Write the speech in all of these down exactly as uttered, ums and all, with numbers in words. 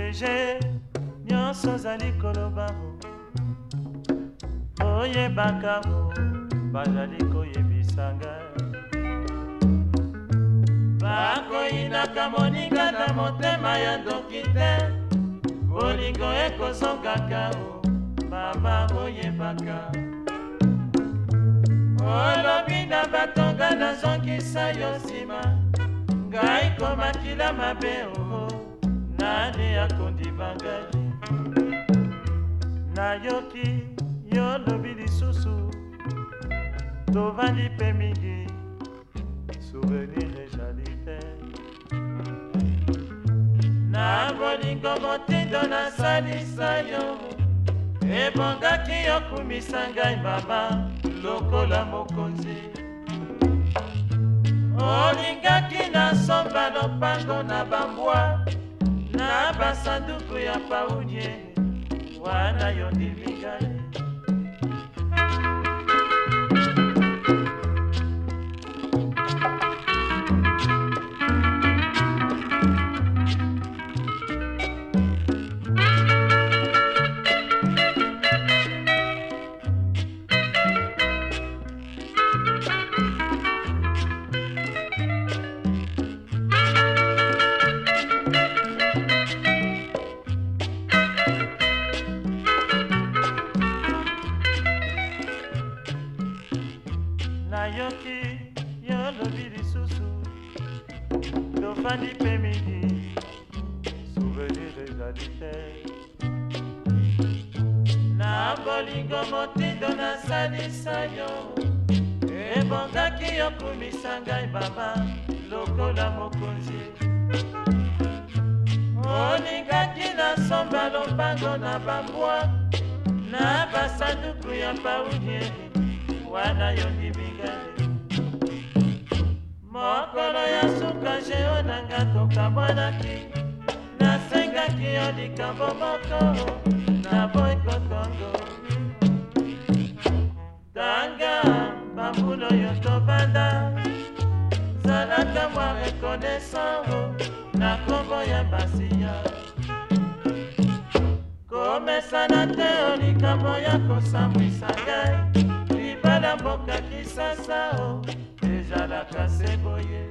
G nyonso ozali koloba oyebaka bazali koyebisa ngai bakoyinaka moninga na motema ya ndoki te bolingo ekozongaka mama oyebaka olobi na batonga nazongisa yo nsima ngai komakila mabe oo nani akondima ngai nayoki yo lobi lisusu tovandi mpe mingi souvenir ezali te na bolingo motindo nasalisa yo ebongaki yokumisa ngai mama lokola mokonzi olingaki nasomba lopango na bambwa na basanduku ya paunye wana yo ndimigai nayoki yo lobi lisusu tofandi mpe mingi souvenir ezali te na bolingo motindo nasalisa yo ebongaki yokumisa ngai mama lokola mokonzi olingaki nasomba lopango na bambwa na basanduku ya paunye wana yo ndimigai mokolo ya suka jeo nanga tokabwanaki nasengaki yo likambo moko na boykokongo tanga bambula oyo tobanda zalaka mwa rekonesango na kombo ya basiya komesana te o likambo ya kosambwisa ngai libala mboka kisasa o ezalaka se boye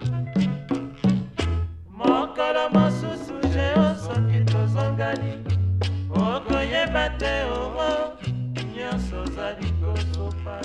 mokolo mosusu jeo soki tozongani okoyeba te oo nyonso ozali kosopa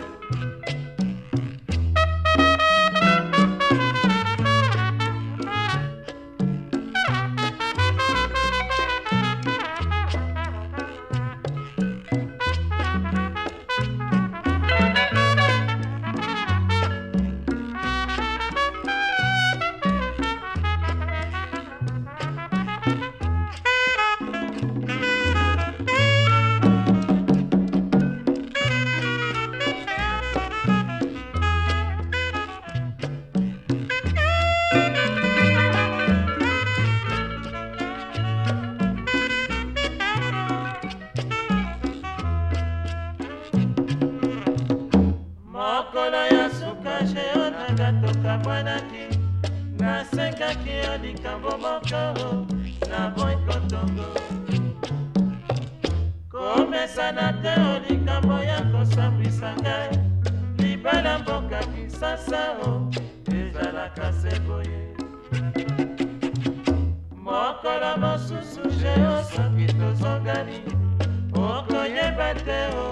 mokolo ya suka jeo nanga tokabwanaki nasengaki yo likambo moko na boykotongo komesana te o likambo ya kosambwisa ngai libala mboka kisasa o ezalaka se boye mokolo mosusu jeo soki tozongani okoyeba te o